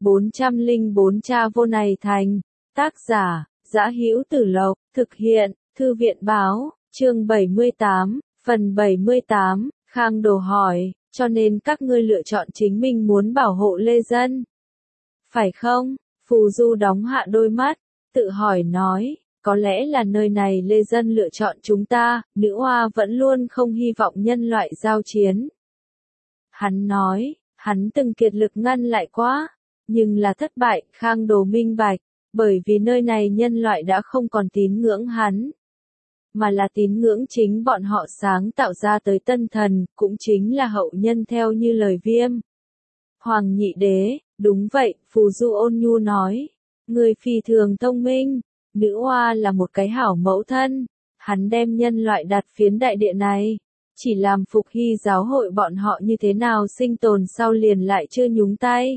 404 Cha vô này thành. Tác giả, Dã Hữu Tử Lộc, thực hiện, Thư viện báo, chương 78, phần 78, Khang Đồ hỏi, cho nên các ngươi lựa chọn chính mình muốn bảo hộ Lê Dân. Phải không? Phù Du đóng hạ đôi mắt, tự hỏi nói, có lẽ là nơi này Lê Dân lựa chọn chúng ta, nữ oa vẫn luôn không hy vọng nhân loại giao chiến. Hắn nói, hắn từng kiệt lực ngăn lại quá, nhưng là thất bại, Khang Đồ minh bạch, bởi vì nơi này nhân loại đã không còn tín ngưỡng hắn, mà là tín ngưỡng chính bọn họ sáng tạo ra tới tân thần, cũng chính là hậu nhân theo như lời Viêm. Hoàng Nhị Đế, đúng vậy, Phù Du ôn nhu nói, người phi thường thông minh, nữ oa là một cái hảo mẫu thân, hắn đem nhân loại đặt phiến đại địa này, chỉ làm phục hy giáo hội bọn họ như thế nào sinh tồn sau liền lại chưa nhúng tay.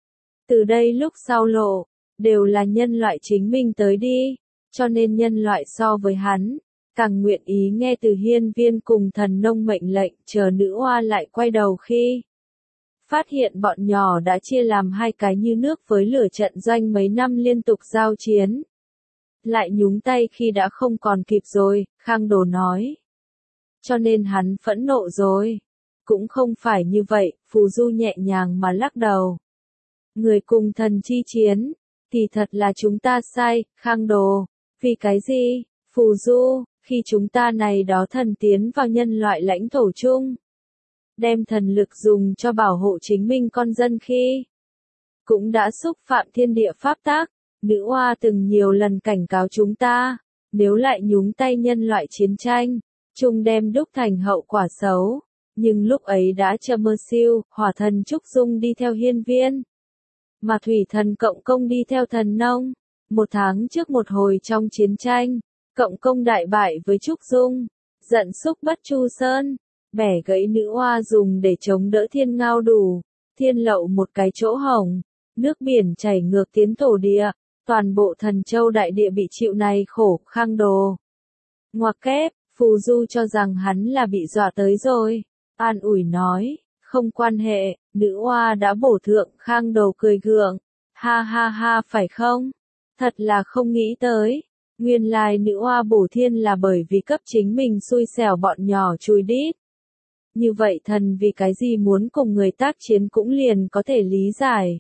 Từ đây lúc sau lộ, đều là nhân loại chính mình tới đi, cho nên nhân loại so với hắn, càng nguyện ý nghe từ hiên viên cùng thần nông mệnh lệnh, chờ nữ oa lại quay đầu khi phát hiện bọn nhỏ đã chia làm hai cái như nước với lửa trận doanh mấy năm liên tục giao chiến. Lại nhúng tay khi đã không còn kịp rồi, Khang Đồ nói. Cho nên hắn phẫn nộ rồi. Cũng không phải như vậy, Phù Du nhẹ nhàng mà lắc đầu. Người cùng thần chi chiến, thì thật là chúng ta sai, Khang Đồ. Vì cái gì? Phù Du, khi chúng ta này đó thần tiến vào nhân loại lãnh thổ chung, đem thần lực dùng cho bảo hộ chính mình con dân khi cũng đã xúc phạm thiên địa pháp tắc. Nữ oa từng nhiều lần cảnh cáo chúng ta, nếu lại nhúng tay nhân loại chiến tranh, chung đem đúc thành hậu quả xấu. Nhưng lúc ấy đã chậm mơ siêu, hỏa thần Trúc Dung đi theo hiên viên, mà thủy thần Cộng Công đi theo thần nông. 1 tháng trước một hồi trong chiến tranh, Cộng Công đại bại với Trúc Dung, giận xúc Bất Chu Sơn, bẻ gãy nữ oa dùng để chống đỡ thiên ngao đủ, thiên lậu một cái chỗ hổng, nước biển chảy ngược tiến thổ địa. Toàn bộ Thần Châu đại địa bị chịu này khổ, Khang Đồ. Ngoặc kép, Phù Du cho rằng hắn là bị dọa tới rồi. An ủi nói, không quan hệ, nữ oa đã bổ thượng, Khang Đồ cười gượng. Ha ha ha, phải không? Thật là không nghĩ tới. Nguyên lai nữ oa bổ thiên là bởi vì cấp chính mình xui xẻo bọn nhỏ chui đít. Như vậy thần vì cái gì muốn cùng người tác chiến cũng liền có thể lý giải.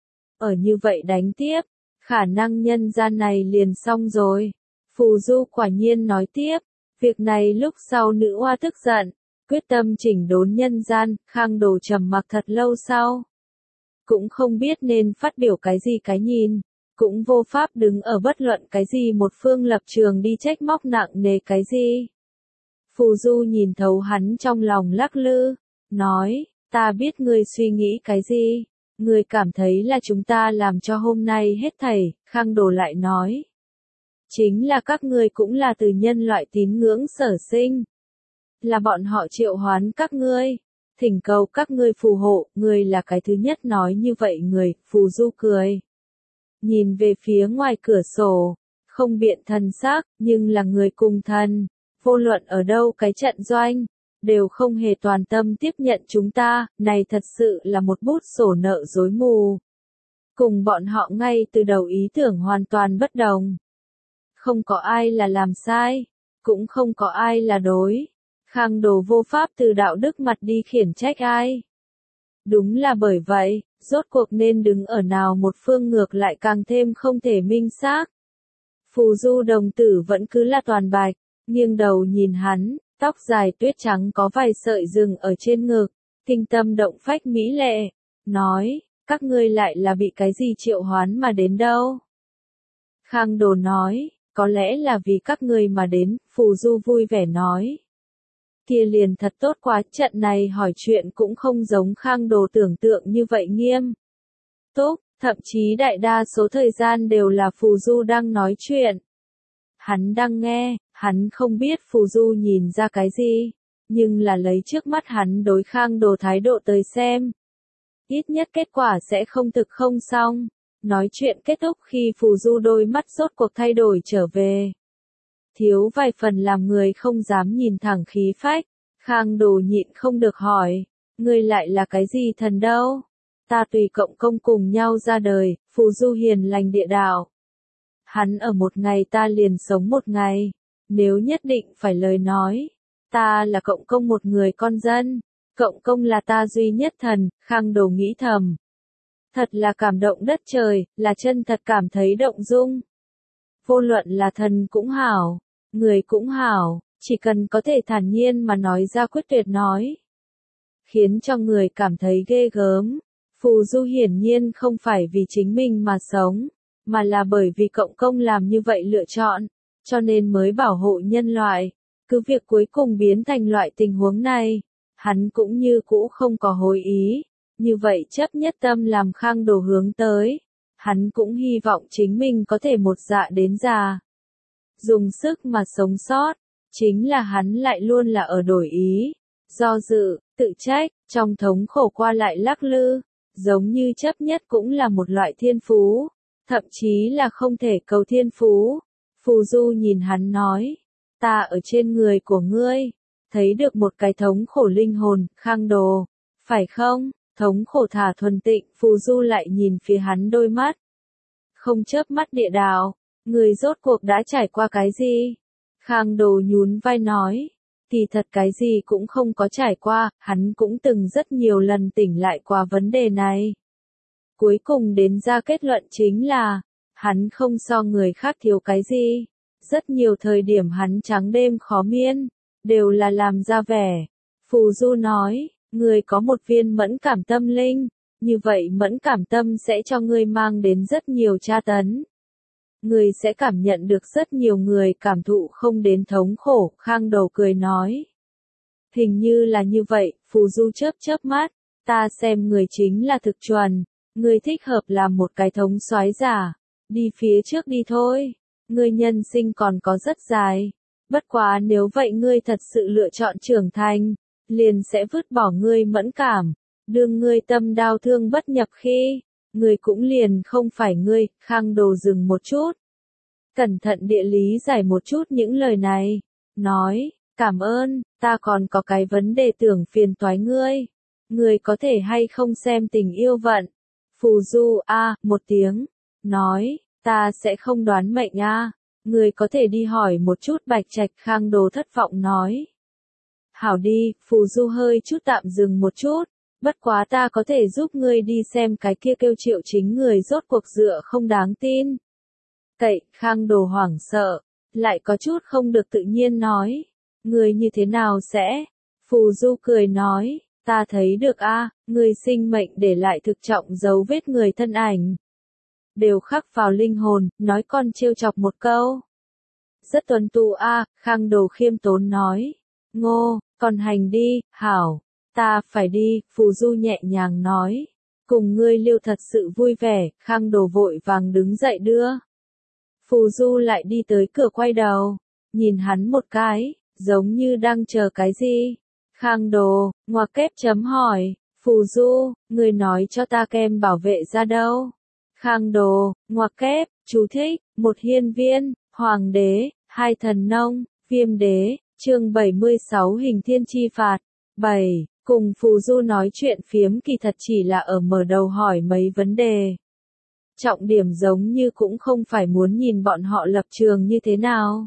Ở như vậy đánh tiếp, khả năng nhân gian này liền xong rồi. Phù Du quả nhiên nói tiếp, việc này lúc sau nữ oa tức giận, quyết tâm chỉnh đốn nhân gian. Khang Đồ trầm mặc thật lâu sau, cũng không biết nên phát biểu cái gì cái nhìn, cũng vô pháp đứng ở bất luận cái gì một phương lập trường đi trách móc nặng nề cái gì. Phù Du nhìn thấu hắn trong lòng lắc lư, nói, ta biết ngươi suy nghĩ cái gì. Người cảm thấy là chúng ta làm cho hôm nay hết thảy, Khang Đồ lại nói. Chính là các ngươi cũng là từ nhân loại tín ngưỡng sở sinh. Là bọn họ triệu hoán các ngươi, thỉnh cầu các ngươi phù hộ, ngươi là cái thứ nhất nói như vậy người. Phù Du cười. Nhìn về phía ngoài cửa sổ, không biện thần sắc, nhưng là người cùng thần, vô luận ở đâu cái trận doanh, đều không hề toàn tâm tiếp nhận chúng ta, này thật sự là một bút sổ nợ rối mù. Cùng bọn họ ngay từ đầu ý tưởng hoàn toàn bất đồng. Không có ai là làm sai, cũng không có ai là đối. Khang Đồ vô pháp từ đạo đức mặt đi khiển trách ai. Đúng là bởi vậy, rốt cuộc nên đứng ở nào một phương ngược lại càng thêm không thể minh xác. Phù Du đồng tử vẫn cứ là toàn bạch, nghiêng đầu nhìn hắn. Tóc dài tuyết trắng có vài sợi rừng ở trên ngực, kinh tâm động phách mỹ lệ, nói, các ngươi lại là bị cái gì triệu hoán mà đến đâu? Khang Đồ nói, có lẽ là vì các ngươi mà đến. Phù Du vui vẻ nói. Kia liền thật tốt quá, trận này hỏi chuyện cũng không giống Khang Đồ tưởng tượng như vậy nghiêm túc, thậm chí đại đa số thời gian đều là Phù Du đang nói chuyện. Hắn đang nghe. Hắn không biết Phù Du nhìn ra cái gì, nhưng là lấy trước mắt hắn đối Khang Đồ thái độ tới xem. Ít nhất kết quả sẽ không thực không xong. Nói chuyện kết thúc khi Phù Du đôi mắt rốt cuộc thay đổi trở về. Thiếu vài phần làm người không dám nhìn thẳng khí phách. Khang Đồ nhịn không được hỏi, ngươi lại là cái gì thần đâu? ta tùy cộng công cùng nhau ra đời, phù du hiền lành địa đạo. Hắn ở một ngày ta liền sống một ngày, nếu nhất định phải lời nói, ta là cộng công một người con dân, cộng công là ta duy nhất thần, Khang Đồ nghĩ thầm. Thật là cảm động đất trời, là chân thật cảm thấy động dung. Vô luận là thần cũng hảo, người cũng hảo, chỉ cần có thể thản nhiên mà nói ra quyết tuyệt nói, khiến cho người cảm thấy ghê gớm. Phù du hiển nhiên không phải vì chính mình mà sống, mà là bởi vì cộng công làm như vậy lựa chọn, cho nên mới bảo hộ nhân loại. Cứ việc cuối cùng biến thành loại tình huống này, hắn cũng như cũ không có hối ý, như vậy chấp nhất tâm làm Khang Đồ hướng tới. Hắn cũng hy vọng chính mình có thể một dạ đến già, dùng sức mà sống sót, chính là hắn lại luôn là ở đổi ý, do dự, tự trách, trong thống khổ qua lại lắc lư, giống như chấp nhất cũng là một loại thiên phú, thậm chí là không thể cầu thiên phú. Phù Du nhìn hắn nói, ta ở trên người của ngươi, thấy được một cái thống khổ linh hồn, Khang Đồ, phải không? Thống khổ thả thuần tịnh, Phù Du lại nhìn phía hắn đôi mắt, không chớp mắt địa đạo, người rốt cuộc đã trải qua cái gì? Khang Đồ nhún vai nói, kỳ thật cái gì cũng không có trải qua, hắn cũng từng rất nhiều lần tỉnh lại qua vấn đề này. Cuối cùng đến ra kết luận chính là, hắn không so người khác thiếu cái gì. Rất nhiều thời điểm hắn trắng đêm khó miên, đều là làm ra vẻ. Phù Du nói, người có một viên mẫn cảm tâm linh, như vậy mẫn cảm tâm sẽ cho ngươi mang đến rất nhiều tra tấn. Người sẽ cảm nhận được rất nhiều người cảm thụ không đến thống khổ, Khang Đồ cười nói. Hình như là như vậy, Phù Du chớp chớp mắt, ta xem người chính là thực chuẩn, người thích hợp làm một cái thống soái giả, đi phía trước đi thôi, ngươi nhân sinh còn có rất dài, bất quá nếu vậy ngươi thật sự lựa chọn trưởng thành, liền sẽ vứt bỏ ngươi mẫn cảm, đương ngươi tâm đau thương bất nhập khi, ngươi cũng liền không phải ngươi. Khang Đồ dừng một chút, cẩn thận địa lý giải một chút những lời này, nói, cảm ơn, ta còn có cái vấn đề tưởng phiền toái ngươi, ngươi có thể hay không xem Tình Yêu Vận. Phù Du một tiếng, nói, ta sẽ không đoán mệnh ngươi có thể đi hỏi một chút Bạch Trạch. Khang Đồ thất vọng nói. Hảo đi, Phù Du hơi chút tạm dừng một chút, bất quá ta có thể giúp ngươi đi xem cái kia kêu Triệu Chính người rốt cuộc dựa không đáng tin. Cậy, Khang Đồ hoảng sợ, lại có chút không được tự nhiên nói, ngươi như thế nào sẽ? Phù Du cười nói, ta thấy được ngươi sinh mệnh để lại thực trọng dấu vết người thân ảnh. Đều khắc vào linh hồn, nói con trêu chọc một câu. Rất tuấn tu Khang Đồ khiêm tốn nói. Ngô, còn hành đi, hảo, ta phải đi, Phù Du nhẹ nhàng nói. Cùng ngươi liêu thật sự vui vẻ, Khang Đồ vội vàng đứng dậy đưa. Phù Du lại đi tới cửa quay đầu, nhìn hắn một cái, giống như đang chờ cái gì. Khang Đồ, ngoặc kép chấm hỏi, Phù Du, người nói cho ta kem bảo vệ ra đâu? Khang Đồ, ngoặc kép, chú thích, một hiên viên, hoàng đế, hai thần nông, Viêm đế, chương 76 hình thiên chi phạt. 7. Cùng Phù Du nói chuyện phiếm kỳ thật chỉ là ở mở đầu hỏi mấy vấn đề. Trọng điểm giống như cũng không phải muốn nhìn bọn họ lập trường như thế nào,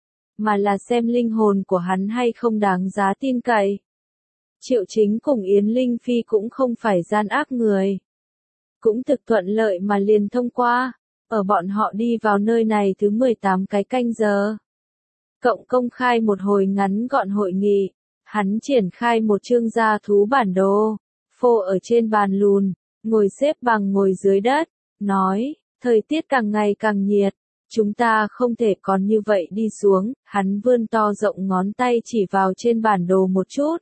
mà là xem linh hồn của hắn hay không đáng giá tin cậy. Triệu Chính cùng Yến Linh Phi cũng không phải gian ác người, cũng thực thuận lợi mà liền thông qua, ở bọn họ đi vào nơi này thứ 18 cái canh giờ. Cộng công khai một hồi ngắn gọn hội nghị, hắn triển khai một chương gia thú bản đồ, phô ở trên bàn lùn, ngồi xếp bằng ngồi dưới đất, nói, thời tiết càng ngày càng nhiệt, chúng ta không thể còn như vậy đi xuống. Hắn vươn to rộng ngón tay chỉ vào trên bản đồ một chút,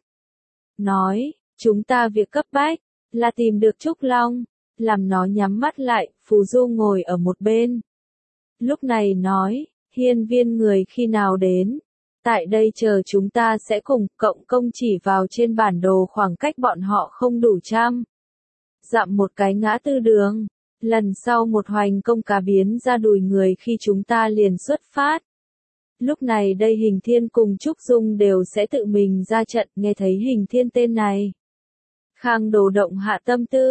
nói, chúng ta việc cấp bách là tìm được Trúc Long, làm nó nhắm mắt lại. Phù Du ngồi ở một bên, lúc này nói, hiên viên người khi nào đến? Tại đây chờ chúng ta sẽ cùng. Cộng công chỉ vào trên bản đồ khoảng cách bọn họ không đủ trăm dặm một cái ngã tư đường. Lần sau một hoành công cá biến ra đùi người khi chúng ta liền xuất phát. Lúc này đây Hình Thiên cùng Trúc Dung đều sẽ tự mình ra trận. Nghe thấy Hình Thiên tên này, Khang Đồ động hạ tâm tư,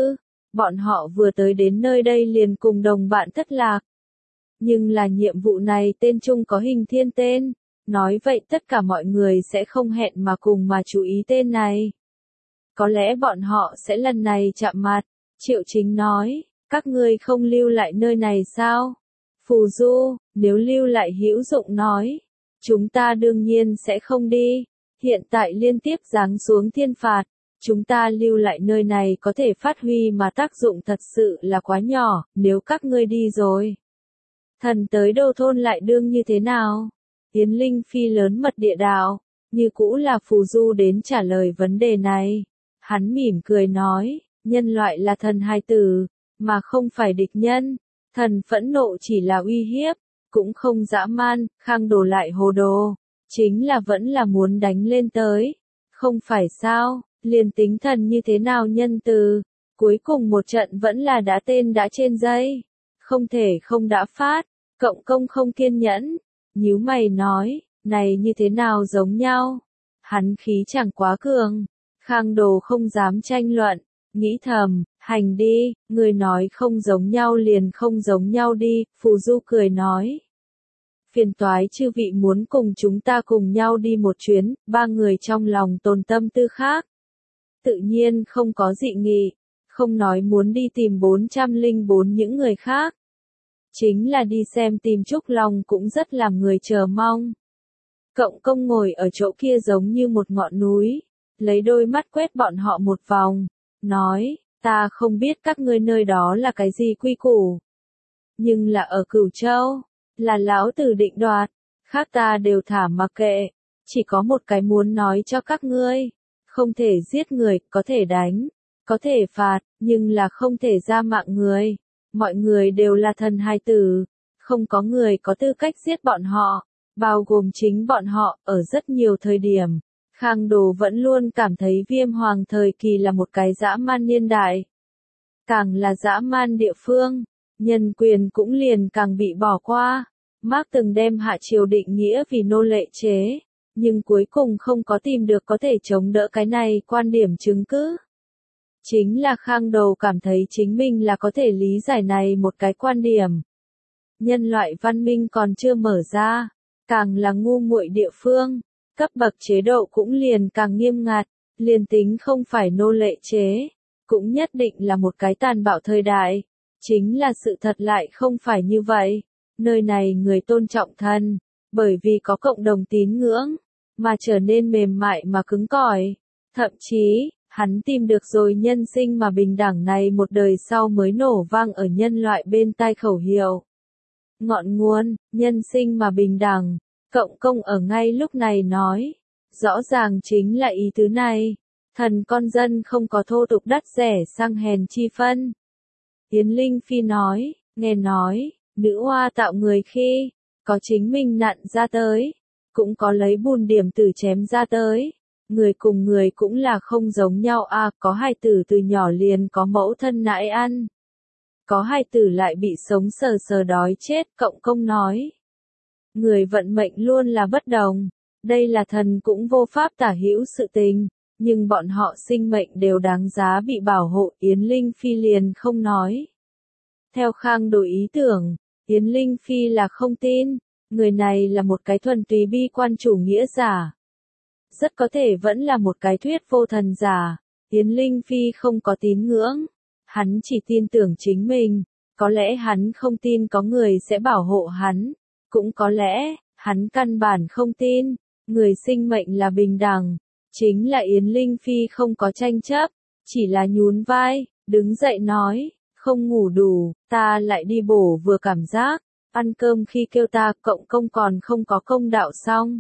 Bọn họ vừa tới đến nơi đây liền cùng đồng bạn thất lạc. Nhưng là nhiệm vụ này tên chung có Hình Thiên tên, nói vậy tất cả mọi người sẽ không hẹn mà cùng mà chú ý tên này. Có lẽ bọn họ sẽ lần này chạm mặt. Triệu Chính nói, các ngươi không lưu lại nơi này sao? Phù Du, nếu lưu lại hữu dụng nói, chúng ta đương nhiên sẽ không đi. Hiện tại liên tiếp giáng xuống thiên phạt, chúng ta lưu lại nơi này có thể phát huy mà tác dụng thật sự là quá nhỏ, nếu các ngươi đi rồi. Thần tới Đô Thôn lại đương như thế nào? Yến Linh Phi lớn mật địa đạo, như cũ là Phù Du đến trả lời vấn đề này. Hắn mỉm cười nói, nhân loại là thần hài tử, mà không phải địch nhân. Thần phẫn nộ chỉ là uy hiếp, cũng không dã man, Khang Đồ lại hồ đồ. Chính là vẫn là muốn đánh lên tới. Không phải sao, liền tính thần như thế nào nhân từ. Cuối cùng một trận vẫn là đã tên đã trên dây. Không thể không đã phát, Cộng Công không kiên nhẫn. Nhíu mày nói, này như thế nào giống nhau. Hắn khí chẳng quá cường. Khang Đồ không dám tranh luận, nghĩ thầm, hành đi, người nói không giống nhau liền không giống nhau đi, Phù Du cười nói. Phiền toái chư vị muốn cùng chúng ta cùng nhau đi một chuyến, ba người trong lòng tồn tâm tư khác. Tự nhiên không có dị nghị, không nói muốn đi tìm 404 những người khác. Chính là đi xem tìm Trúc Long cũng rất làm người chờ mong. Cộng Công ngồi ở chỗ kia giống như một ngọn núi, lấy đôi mắt quét bọn họ một vòng, nói, ta không biết các ngươi nơi đó là cái gì quy củ. Nhưng là ở Cửu Châu, là lão tử định đoạt, khác ta đều thả mặc kệ, chỉ có một cái muốn nói cho các ngươi, không thể giết người, có thể đánh, có thể phạt, nhưng là không thể ra mạng người. Mọi người đều là thần hài tử, không có người có tư cách giết bọn họ, bao gồm chính bọn họ, ở rất nhiều thời điểm. Khang Đồ vẫn luôn cảm thấy Viêm Hoàng thời kỳ là một cái dã man niên đại. Càng là dã man địa phương, nhân quyền cũng liền càng bị bỏ qua. Mark từng đem hạ triều định nghĩa vì nô lệ chế, nhưng cuối cùng không có tìm được có thể chống đỡ cái này quan điểm chứng cứ. Chính là Khang Đồ cảm thấy chính mình là có thể lý giải này một cái quan điểm. Nhân loại văn minh còn chưa mở ra, càng là ngu muội địa phương, cấp bậc chế độ cũng liền càng nghiêm ngặt, liền tính không phải nô lệ chế, cũng nhất định là một cái tàn bạo thời đại. Chính là sự thật lại không phải như vậy. Nơi này người tôn trọng thần, bởi vì có cộng đồng tín ngưỡng, mà trở nên mềm mại mà cứng cỏi. Thậm chí, hắn tìm được rồi nhân sinh mà bình đẳng này một đời sau mới nổ vang ở nhân loại bên tai khẩu hiệu. Ngọn nguồn, nhân sinh mà bình đẳng, Cộng Công ở ngay lúc này nói, rõ ràng chính là ý tứ này, thần con dân không có thô tục đắt rẻ sang hèn chi phân. Yến Linh Phi nói, nghe nói, nữ hoa tạo người khi, có chính mình nặn ra tới, cũng có lấy bùn điểm tử chém ra tới. Người cùng người cũng là không giống nhau à, có hài tử từ nhỏ liền có mẫu thân nãi ăn. Có hài tử lại bị sống sờ sờ đói chết, Cộng Công nói. Người vận mệnh luôn là bất đồng, đây là thần cũng vô pháp tả hữu sự tình, nhưng bọn họ sinh mệnh đều đáng giá bị bảo hộ, Yến Linh Phi liền không nói. Theo Khang Đồ ý tưởng, Yến Linh Phi là không tin, người này là một cái thuần túy bi quan chủ nghĩa giả. Rất có thể vẫn là một cái thuyết vô thần giả. Yến Linh Phi không có tín ngưỡng, hắn chỉ tin tưởng chính mình, có lẽ hắn không tin có người sẽ bảo hộ hắn, cũng có lẽ, hắn căn bản không tin, người sinh mệnh là bình đẳng. Chính là Yến Linh Phi không có tranh chấp, chỉ là nhún vai, đứng dậy nói, không ngủ đủ, ta lại đi bổ vừa cảm giác, ăn cơm khi kêu ta, Cộng Công còn không có công đạo xong.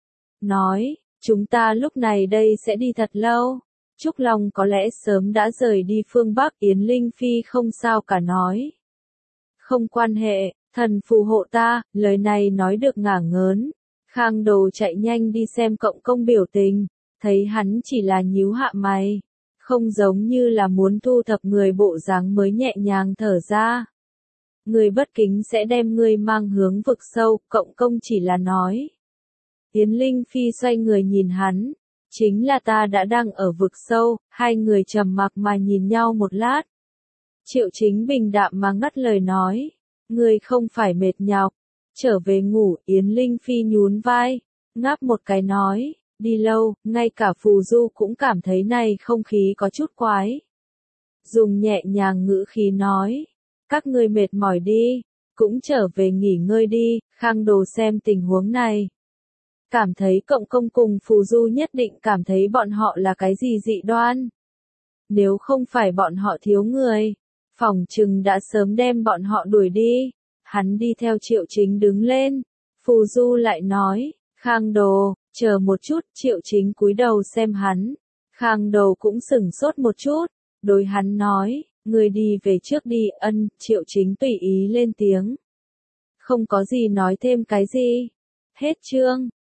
Nói, chúng ta lúc này đây sẽ đi thật lâu. Trúc Long có lẽ sớm đã rời đi phương Bắc, Yến Linh Phi không sao cả nói. Không quan hệ, thần phù hộ ta, lời này nói được ngả ngớn. Khang Đồ chạy nhanh đi xem Cộng Công biểu tình, thấy hắn chỉ là nhíu hạ mày, không giống như là muốn thu thập người bộ dáng mới nhẹ nhàng thở ra. Người bất kính sẽ đem ngươi mang hướng vực sâu, Cộng Công chỉ là nói. Yến Linh Phi xoay người nhìn hắn, chính là ta đã đang ở vực sâu, hai người trầm mặc mà nhìn nhau một lát. Triệu Chính bình đạm mà ngắt lời nói. Ngươi không phải mệt nhọc. Trở về ngủ, Yến Linh Phi nhún vai. Ngáp một cái nói. Đi lâu, ngay cả Phù Du cũng cảm thấy này không khí có chút quái. Dùng nhẹ nhàng ngữ khí nói. Các ngươi mệt mỏi đi. Cũng trở về nghỉ ngơi đi, Khang Đồ xem tình huống này. Cảm thấy Cộng Công cùng Phù Du nhất định cảm thấy bọn họ là cái gì dị đoan. Nếu không phải bọn họ thiếu người, phỏng chừng đã sớm đem bọn họ đuổi đi. Hắn đi theo Triệu Chính đứng lên. Phù Du lại nói, Khang Đồ, chờ một chút, Triệu Chính cúi đầu xem hắn. Khang Đồ cũng sửng sốt một chút, đối hắn nói, người đi về trước đi, ân, Triệu Chính tùy ý lên tiếng. Không có gì nói thêm cái gì. Hết chương.